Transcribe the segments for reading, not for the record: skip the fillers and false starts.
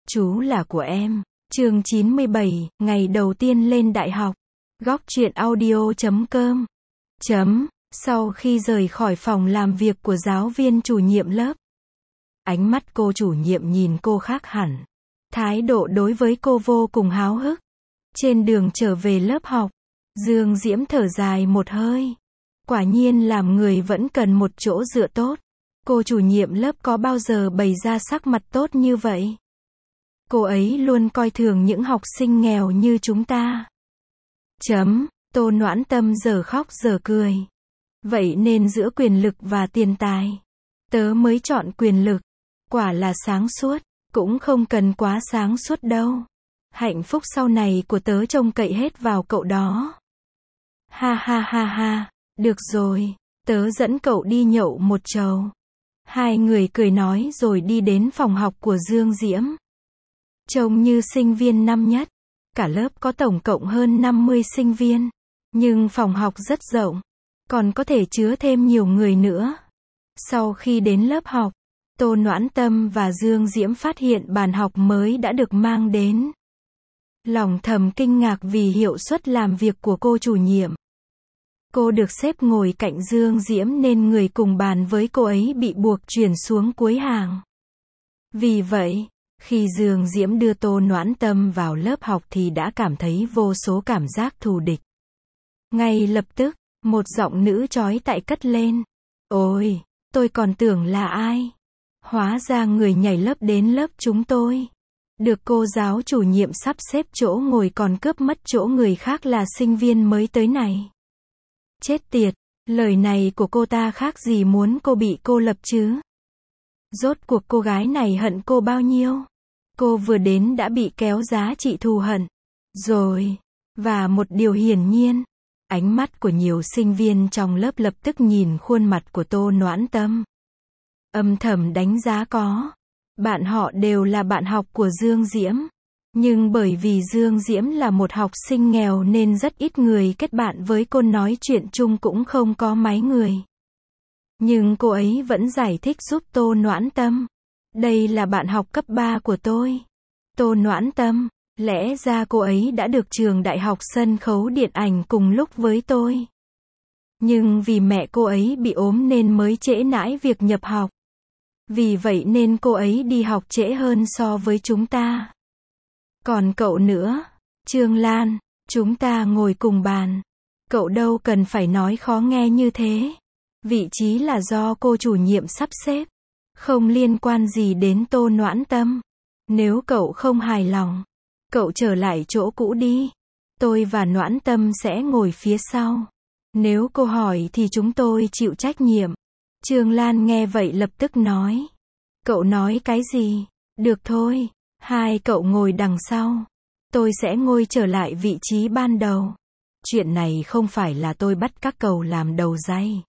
Chú là của em. Chương 97, ngày đầu tiên lên đại học. Góc truyện audio.com. Sau khi rời khỏi phòng làm việc của giáo viên chủ nhiệm lớp, ánh mắt cô chủ nhiệm nhìn cô khác hẳn. Thái độ đối với cô vô cùng háo hức. Trên đường trở về lớp học, Dương Diễm thở dài một hơi. Quả nhiên làm người vẫn cần một chỗ dựa tốt. Cô chủ nhiệm lớp có bao giờ bày ra sắc mặt tốt như vậy? Cô ấy luôn coi thường những học sinh nghèo như chúng ta. Tô Noãn Tâm giờ khóc giờ cười. Vậy nên giữa quyền lực và tiền tài, tớ mới chọn quyền lực. Quả là sáng suốt, cũng không cần quá sáng suốt đâu. Hạnh phúc sau này của tớ trông cậy hết vào cậu đó. Ha ha ha ha, được rồi, tớ dẫn cậu đi nhậu một chầu. Hai người cười nói rồi đi đến phòng học của Dương Diễm. Trông như sinh viên năm nhất. Cả lớp có tổng cộng hơn 50 sinh viên. Nhưng phòng học rất rộng. Còn có thể chứa thêm nhiều người nữa. Sau khi đến lớp học, Tô Noãn Tâm và Dương Diễm phát hiện bàn học mới đã được mang đến. Lòng thầm kinh ngạc vì hiệu suất làm việc của cô chủ nhiệm. Cô được xếp ngồi cạnh Dương Diễm nên người cùng bàn với cô ấy bị buộc chuyển xuống cuối hàng. Vì vậy, khi Dương Diễm đưa Tô Noãn Tâm vào lớp học thì đã cảm thấy vô số cảm giác thù địch. Ngay lập tức, một giọng nữ chói tai cất lên. Ôi, tôi còn tưởng là ai? Hóa ra người nhảy lớp đến lớp chúng tôi. Được cô giáo chủ nhiệm sắp xếp chỗ ngồi còn cướp mất chỗ người khác là sinh viên mới tới này. Chết tiệt, lời này của cô ta khác gì muốn cô bị cô lập chứ? Rốt cuộc cô gái này hận cô bao nhiêu? Cô vừa đến đã bị kéo giá trị thù hận. Rồi. Và một điều hiển nhiên, ánh mắt của nhiều sinh viên trong lớp lập tức nhìn khuôn mặt của Tô Noãn Tâm. Âm thầm đánh giá có. Bạn họ đều là bạn học của Dương Diễm. Nhưng bởi vì Dương Diễm là một học sinh nghèo nên rất ít người kết bạn với cô, nói chuyện chung cũng không có mấy người. Nhưng cô ấy vẫn giải thích giúp Tô Noãn Tâm. Đây là bạn học cấp 3 của tôi. Tô Noãn Tâm, lẽ ra cô ấy đã được trường đại học sân khấu điện ảnh cùng lúc với tôi. Nhưng vì mẹ cô ấy bị ốm nên mới trễ nải việc nhập học. Vì vậy nên cô ấy đi học trễ hơn so với chúng ta. Còn cậu nữa, Trương Lan, chúng ta ngồi cùng bàn. Cậu đâu cần phải nói khó nghe như thế. Vị trí là do cô chủ nhiệm sắp xếp. Không liên quan gì đến Tô Noãn Tâm. Nếu cậu không hài lòng, cậu trở lại chỗ cũ đi. Tôi và Noãn Tâm sẽ ngồi phía sau. Nếu cô hỏi thì chúng tôi chịu trách nhiệm. Trương Lan nghe vậy lập tức nói. Cậu nói cái gì? Được thôi, hai cậu ngồi đằng sau. Tôi sẽ ngồi trở lại vị trí ban đầu. Chuyện này không phải là tôi bắt các cậu làm đầu dây.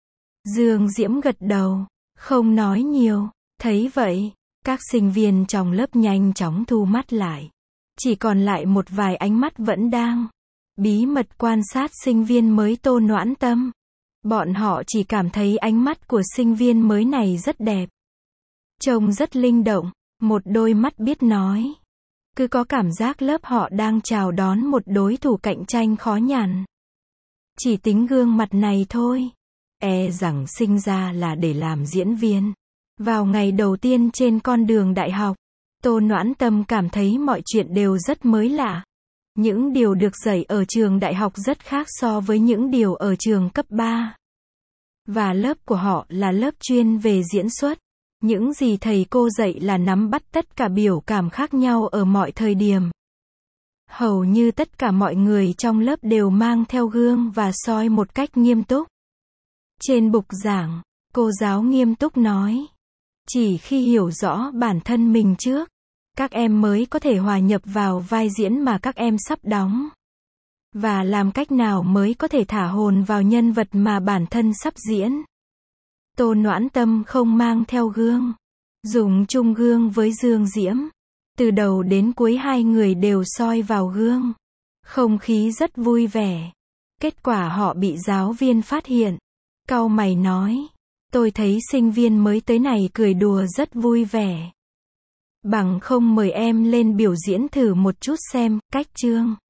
Dương Diễm gật đầu, không nói nhiều. Thấy vậy, các sinh viên trong lớp nhanh chóng thu mắt lại. Chỉ còn lại một vài ánh mắt vẫn đang bí mật quan sát sinh viên mới Tô Noãn Tâm. Bọn họ chỉ cảm thấy ánh mắt của sinh viên mới này rất đẹp. Trông rất linh động, một đôi mắt biết nói. Cứ có cảm giác lớp họ đang chào đón một đối thủ cạnh tranh khó nhằn. Chỉ tính gương mặt này thôi, e rằng sinh ra là để làm diễn viên. Vào ngày đầu tiên trên con đường đại học, Tô Noãn Tâm cảm thấy mọi chuyện đều rất mới lạ. Những điều được dạy ở trường đại học rất khác so với những điều ở trường cấp 3. Và lớp của họ là lớp chuyên về diễn xuất. Những gì thầy cô dạy là nắm bắt tất cả biểu cảm khác nhau ở mọi thời điểm. Hầu như tất cả mọi người trong lớp đều mang theo gương và soi một cách nghiêm túc. Trên bục giảng, cô giáo nghiêm túc nói. Chỉ khi hiểu rõ bản thân mình trước, các em mới có thể hòa nhập vào vai diễn mà các em sắp đóng. Và làm cách nào mới có thể thả hồn vào nhân vật mà bản thân sắp diễn. Tô Noãn Tâm không mang theo gương. Dùng chung gương với Dương Diễm. Từ đầu đến cuối hai người đều soi vào gương. Không khí rất vui vẻ. Kết quả họ bị giáo viên phát hiện. Cau mày nói. Tôi thấy sinh viên mới tới này cười đùa rất vui vẻ. Bằng không mời em lên biểu diễn thử một chút xem, cách chương.